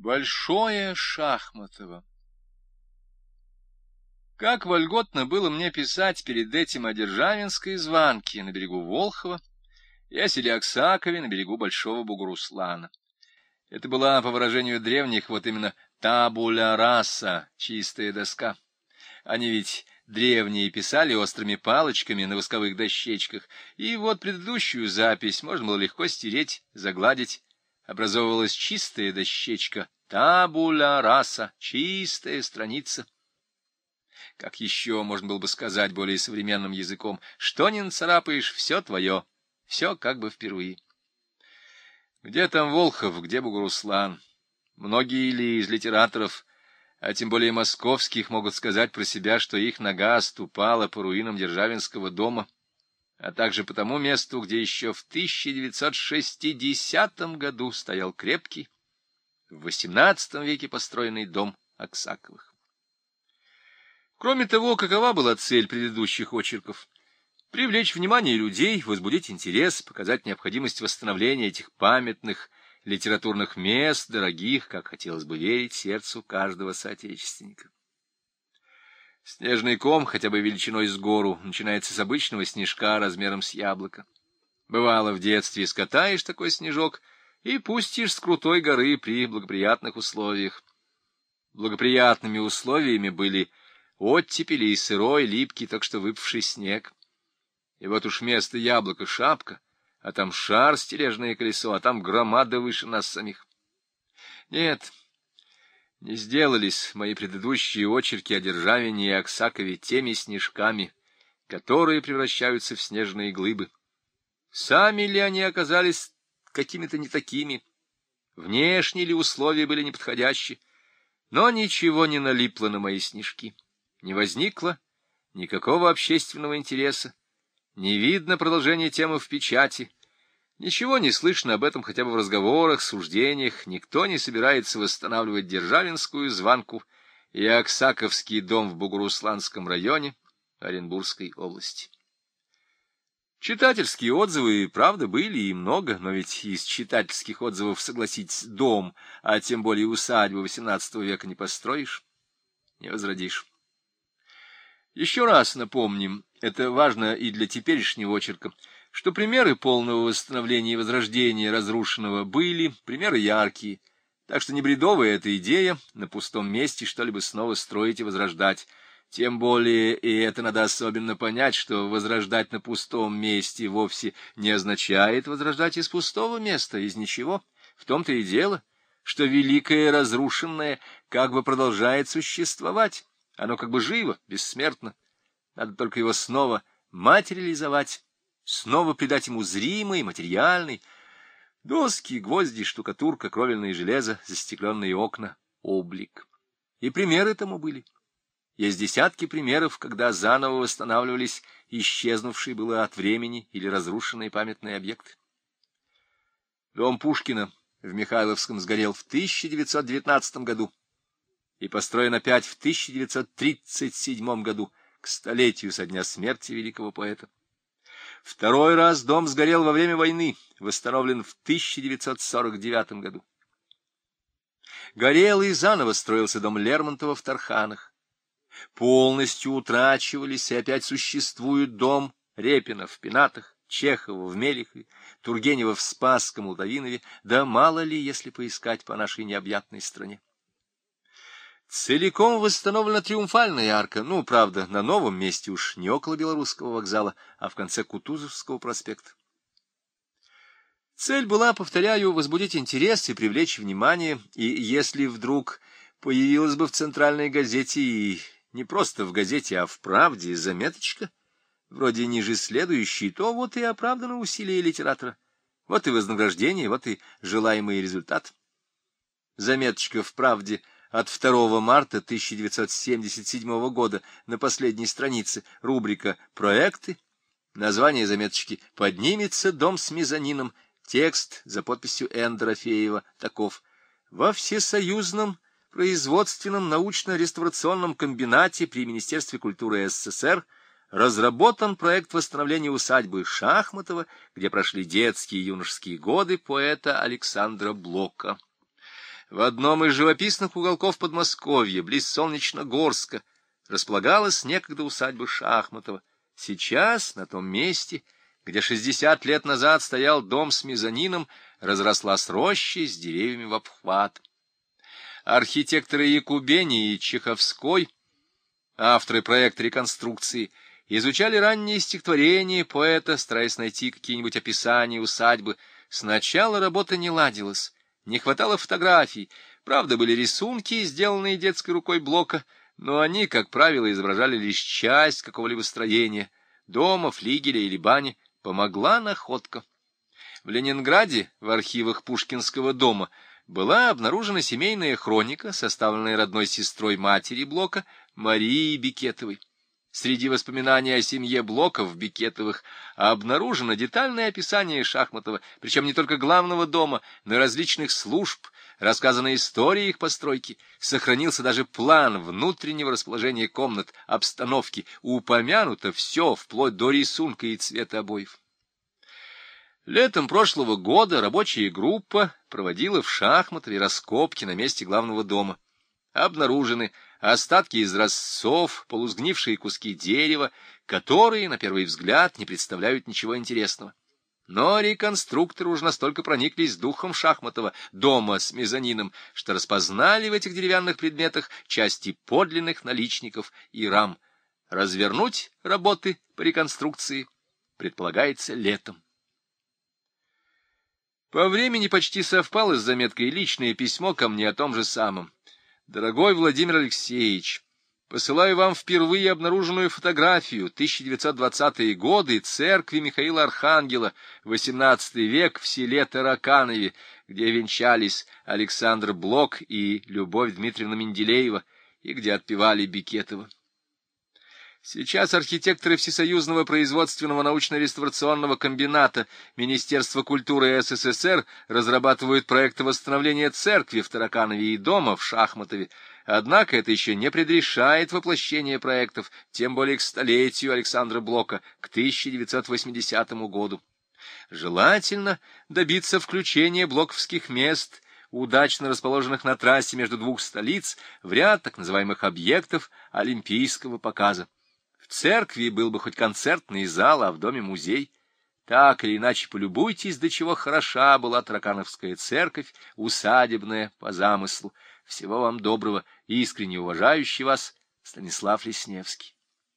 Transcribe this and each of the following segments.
Большое Шахматово. Как вольготно было мне писать перед этим о Державинской Званке на берегу Волхова и о селе Аксакове на берегу Большого Бугуруслана. Это была, по выражению древних, вот именно табуля раса, чистая доска. Они ведь древние писали острыми палочками на восковых дощечках, и вот предыдущую запись можно было легко стереть, загладить. Образовывалась чистая дощечка, табуля раса, чистая страница. Как еще можно было бы сказать более современным языком, что не нацарапаешь, все твое, все как бы впервые. Где там Волхов, где Бугуруслан? Многие ли из литераторов, а тем более московских, могут сказать про себя, что их нога ступала по руинам Державинского дома, а также по тому месту, где еще в 1960 году стоял крепкий, в XVIII веке построенный дом Аксаковых. Кроме того, какова была цель предыдущих очерков? Привлечь внимание людей, возбудить интерес, показать необходимость восстановления этих памятных литературных мест, дорогих, как хотелось бы верить, сердцу каждого соотечественника. Снежный ком, хотя бы величиной с гору, начинается с обычного снежка размером с яблоко. Бывало, в детстве скатаешь такой снежок и пустишь с крутой горы при благоприятных условиях. Благоприятными условиями были оттепели и сырой, липкий, так что выпавший снег. И вот уж вместо яблока шапка, а там шар, стележное колесо, а там громада выше нас самих. Нет, не сделались мои предыдущие очерки о Державине и Аксакове теми снежками, которые превращаются в снежные глыбы. Сами ли они оказались какими-то не такими, внешние ли условия были неподходящие, но ничего не налипло на мои снежки, не возникло никакого общественного интереса, не видно продолжения темы в печати, ничего не слышно об этом хотя бы в разговорах, суждениях, никто не собирается восстанавливать Державинскую Званку и Аксаковский дом в Бугурусланском районе Оренбургской области. Читательские отзывы, правда, были и много, но ведь из читательских отзывов, согласитесь, дом, а тем более усадьбу XVIII века не построишь, не возродишь. Еще раз напомним, это важно и для теперешнего очерка, что примеры полного восстановления и возрождения разрушенного были, примеры яркие, так что не бредовая эта идея на пустом месте что-либо снова строить и возрождать. Тем более, и это надо особенно понять, что возрождать на пустом месте вовсе не означает возрождать из пустого места, из ничего. В том-то и дело, что великое разрушенное как бы продолжает существовать, оно как бы живо, бессмертно. Надо только его снова материализовать, снова придать ему зримый, материальный, доски, гвозди, штукатурка, кровельное железо, застекленные окна, облик. И примеры тому были. Есть десятки примеров, когда заново восстанавливались исчезнувшие было от времени или разрушенные памятные объекты. Дом Пушкина в Михайловском сгорел в 1919 году и построен опять в 1937 году, к столетию со дня смерти великого поэта. Второй раз дом сгорел во время войны, восстановлен в 1949 году. Горел и заново строился дом Лермонтова в Тарханах. Полностью утрачивались и опять существуют дом Репина в Пенатах, Чехова в Мелихове, Тургенева в Спасском Лутовинове, да мало ли, если поискать по нашей необъятной стране. Целиком восстановлена Триумфальная арка, правда, на новом месте уж не около Белорусского вокзала, а в конце Кутузовского проспекта. Цель была, повторяю, возбудить интерес и привлечь внимание, и если вдруг появилась бы в центральной газете, и не просто в газете, а в «Правде» заметочка, вроде ниже следующей, то вот и оправдано усилие литератора, вот и вознаграждение, вот и желаемый результат. Заметочка в «Правде» от 2 марта 1977 года на последней странице, рубрика «Проекты», название заметочки «Поднимется дом с мезонином», текст за подписью Н. Дорофеева таков: «Во всесоюзном производственном научно-реставрационном комбинате при Министерстве культуры СССР разработан проект восстановления усадьбы Шахматова, где прошли детские и юношеские годы поэта Александра Блока. В одном из живописных уголков Подмосковья, близ Солнечногорска, располагалась некогда усадьба Шахматова. Сейчас на том месте, где 60 лет назад стоял дом с мезонином, разрослась роща с деревьями в обхват. Архитекторы Якубени и Чеховской, авторы проекта реконструкции, изучали ранние стихотворения поэта, стараясь найти какие-нибудь описания усадьбы. Сначала работа не ладилась, не хватало фотографий. Правда, были рисунки, сделанные детской рукой Блока, но они, как правило, изображали лишь часть какого-либо строения, дома, флигеля или бани. Помогла находка. В Ленинграде, в архивах Пушкинского дома, была обнаружена семейная хроника, составленная родной сестрой матери Блока, Марией Бекетовой. Среди воспоминаний о семье Блоков-Бекетовых обнаружено детальное описание Шахматова, причем не только главного дома, но и различных служб, рассказана история их постройки, сохранился даже план внутреннего расположения комнат, обстановки, упомянуто все, вплоть до рисунка и цвета обоев. Летом прошлого года рабочая группа проводила в Шахматове раскопки на месте главного дома. Обнаружены остатки изразцов, полусгнившие куски дерева, которые, на первый взгляд, не представляют ничего интересного. Но реконструкторы уж настолько прониклись духом Шахматова, дома с мезонином, что распознали в этих деревянных предметах части подлинных наличников и рам. Развернуть работы по реконструкции предполагается летом. По времени почти совпало с заметкой личное письмо ко мне о том же самом. «Дорогой Владимир Алексеевич, посылаю вам впервые обнаруженную фотографию 1920-е годы церкви Михаила Архангела, XVIII век, в селе Тараканове, где венчались Александр Блок и Любовь Дмитриевна Менделеева, и где отпевали Бекетова. Сейчас архитекторы Всесоюзного производственного научно-реставрационного комбината Министерства культуры СССР разрабатывают проекты восстановления церкви в Тараканове и дома в Шахматове. Однако это еще не предрешает воплощение проектов, тем более к столетию Александра Блока, к 1980 году. Желательно добиться включения блоковских мест, удачно расположенных на трассе между двух столиц, в ряд так называемых объектов олимпийского показа. В церкви был бы хоть концертный зал, а в доме музей. Так или иначе, полюбуйтесь, до чего хороша была Таракановская церковь, усадебная по замыслу. Всего вам доброго, искренне уважающий вас Станислав Лесневский.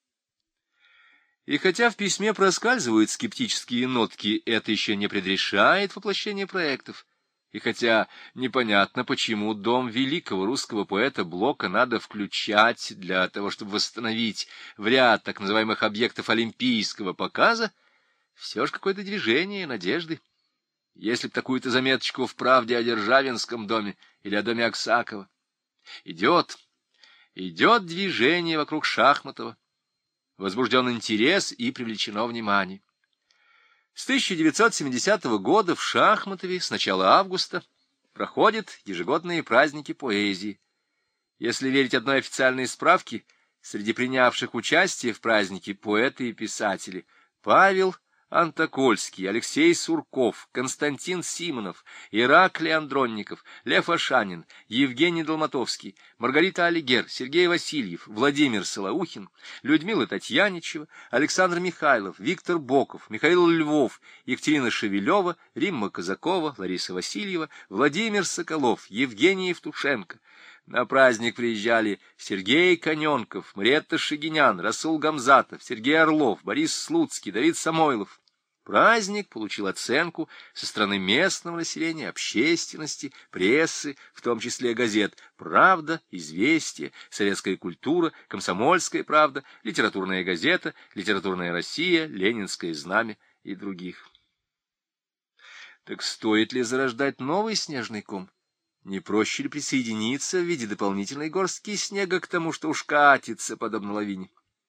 И хотя в письме проскальзывают скептические нотки, это еще не предрешает воплощение проектов. И хотя непонятно, почему дом великого русского поэта Блока надо включать для того, чтобы восстановить в ряд так называемых объектов олимпийского показа, все же какое-то движение, надежды. Если б такую-то заметочку в «Правде» о Державинском доме или о доме Аксакова. Идет движение вокруг Шахматова, возбужден интерес и привлечено внимание. С 1970 года в Шахматове с начала августа проходят ежегодные праздники поэзии. Если верить одной официальной справке, среди принявших участие в празднике поэты и писатели Павел Антокольский, Алексей Сурков, Константин Симонов, Ираклий Андронников, Лев Ашанин, Евгений Долматовский, Маргарита Алигер, Сергей Васильев, Владимир Солоухин, Людмила Татьяничева, Александр Михайлов, Виктор Боков, Михаил Львов, Екатерина Шевелева, Римма Казакова, Лариса Васильева, Владимир Соколов, Евгений Евтушенко. На праздник приезжали Сергей Коненков, Мариэтта Шагинян, Расул Гамзатов, Сергей Орлов, Борис Слуцкий, Давид Самойлов. Праздник получил оценку со стороны местного населения, общественности, прессы, в том числе газет «Правда», «Известия», «Советская культура», «Комсомольская правда», «Литературная газета», «Литературная Россия», «Ленинское знамя» и других. Так стоит ли зарождать новый снежный ком? Не проще ли присоединиться в виде дополнительной горстки снега к тому, что уж катится, подобно лавине?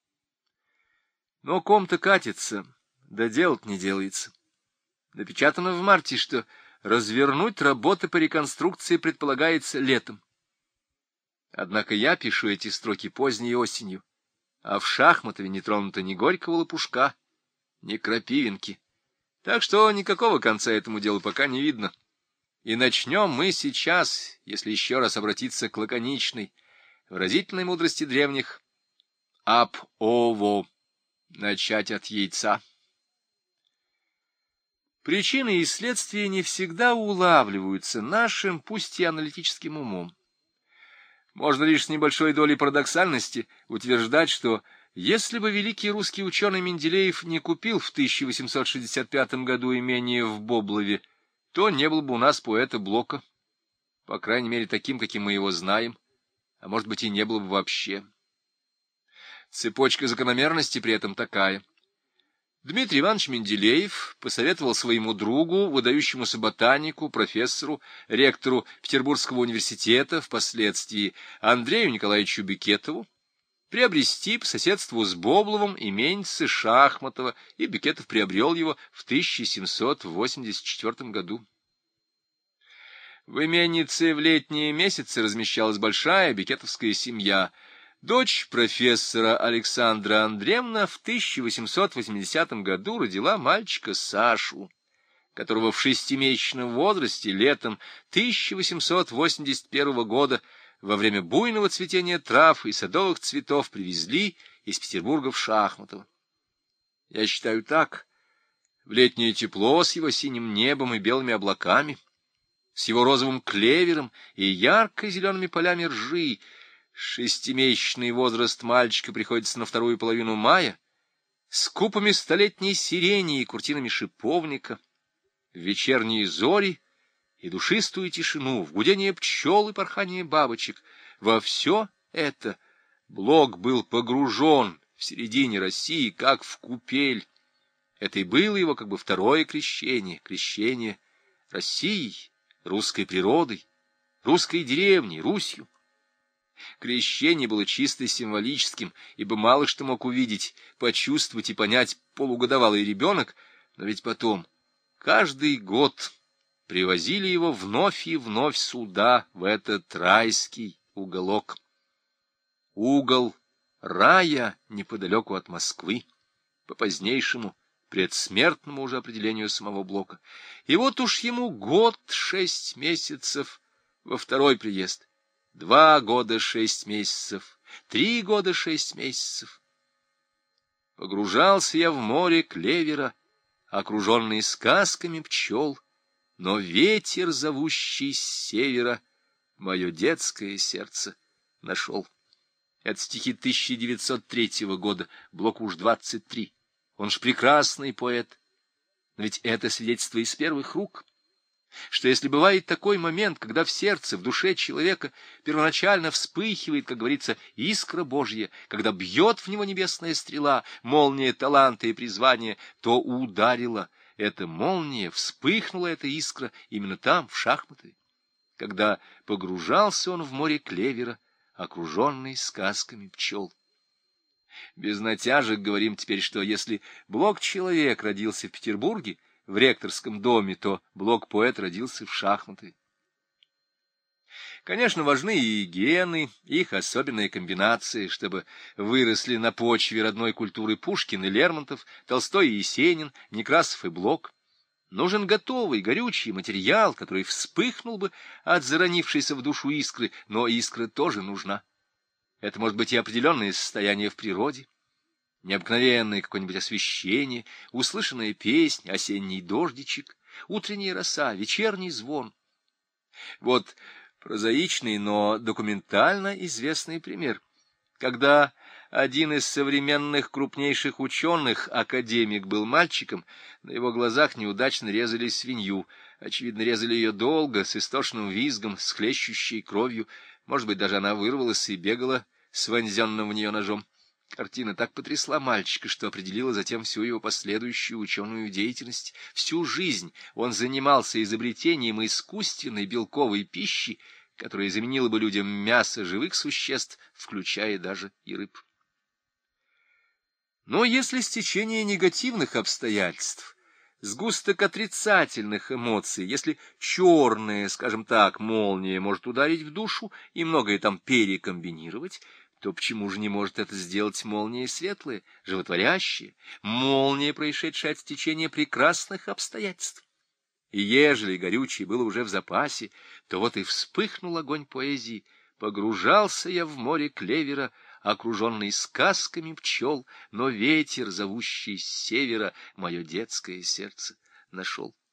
Но ком-то катится, да делать не делается. Напечатано в марте, что развернуть работы по реконструкции предполагается летом. Однако я пишу эти строки поздней осенью, а в Шахматове не тронуто ни горького лопушка, ни крапивинки. Так что никакого конца этому делу пока не видно. И начнем мы сейчас, если еще раз обратиться к лаконичной, выразительной мудрости древних, ап ово, начать от яйца. Причины и следствия не всегда улавливаются нашим, пусть и аналитическим умом. Можно лишь с небольшой долей парадоксальности утверждать, что если бы великий русский ученый Менделеев не купил в 1865 году имение в Боблове, то не было бы у нас поэта Блока, по крайней мере таким, каким мы его знаем, а может быть и не было бы вообще. Цепочка закономерности при этом такая. Дмитрий Иванович Менделеев посоветовал своему другу, выдающемуся ботанику, профессору, ректору Петербургского университета, впоследствии Андрею Николаевичу Беккетову, приобрести по соседству с Бобловым именьце Шахматова, и Беккетов приобрел его в 1784 году. В именьице в летние месяцы размещалась большая беккетовская семья. Дочь профессора Александра Андреевна в 1880 году родила мальчика Сашу, которого в 6-месячном возрасте летом 1881 года во время буйного цветения трав и садовых цветов привезли из Петербурга в Шахматово. Я считаю так: в летнее тепло с его синим небом и белыми облаками, с его розовым клевером и ярко-зелеными полями ржи, 6-месячный возраст мальчика приходится на вторую половину мая, с купами столетней сирени и куртинами шиповника, в вечерние зори и душистую тишину, в гудение пчел и порхание бабочек. Во все это Блок был погружен в середине России, как в купель. Это и было его как бы второе крещение, крещение Россией, русской природой, русской деревней, Русью. Крещение было чисто символическим, ибо мало что мог увидеть, почувствовать и понять полугодовалый ребенок, но ведь потом, каждый год, привозили его вновь и вновь сюда, в этот райский уголок. Угол рая неподалеку от Москвы, по позднейшему, предсмертному уже определению самого Блока. И вот уж ему 1 год 6 месяцев во второй приезд, 2 года 6 месяцев, 3 года 6 месяцев. Погружался я в море клевера, окруженный сказками пчел, но ветер, зовущий с севера, мое детское сердце нашел. Это стихи 1903 года, Блоку уж 23. Он ж прекрасный поэт. Но ведь это свидетельство из первых рук, что если бывает такой момент, когда в сердце, в душе человека первоначально вспыхивает, как говорится, искра Божья, когда бьет в него небесная стрела, молния таланта и призвания, то ударила эта молния, вспыхнула эта искра именно там, в Шахматове, когда погружался он в море клевера, окруженный сказками пчел. Без натяжек говорим теперь, что если Блок-человек родился в Петербурге, в ректорском доме, то Блок-поэт родился в Шахматове. Конечно, важны и гены, их особенные комбинации, чтобы выросли на почве родной культуры Пушкин и Лермонтов, Толстой и Есенин, Некрасов и Блок. Нужен готовый, горючий материал, который вспыхнул бы от заронившейся в душу искры, но искра тоже нужна. Это может быть и определенное состояние в природе, необыкновенное какое-нибудь освещение, услышанная песня, осенний дождичек, утренняя роса, вечерний звон. Вот прозаичный, но документально известный пример. Когда один из современных крупнейших ученых, академик, был мальчиком, на его глазах неудачно резали свинью. Очевидно, резали ее долго, с истошным визгом, с хлещущей кровью. Может быть, даже она вырвалась и бегала с вонзенным в нее ножом. Картина так потрясла мальчика, что определила затем всю его последующую ученую деятельность. Всю жизнь он занимался изобретением искусственной белковой пищи, которая заменила бы людям мясо живых существ, включая даже и рыб. Но если стечение негативных обстоятельств, сгусток отрицательных эмоций, если черная, скажем так, молния может ударить в душу и многое там перекомбинировать, то почему же не может это сделать молния светлая, животворящая, молния, происшедшая от стечения прекрасных обстоятельств? И ежели горючее было уже в запасе, то вот и вспыхнул огонь поэзии. Погружался я в море клевера, окруженный сказками пчел, но ветер, зовущий с севера, мое детское сердце нашел.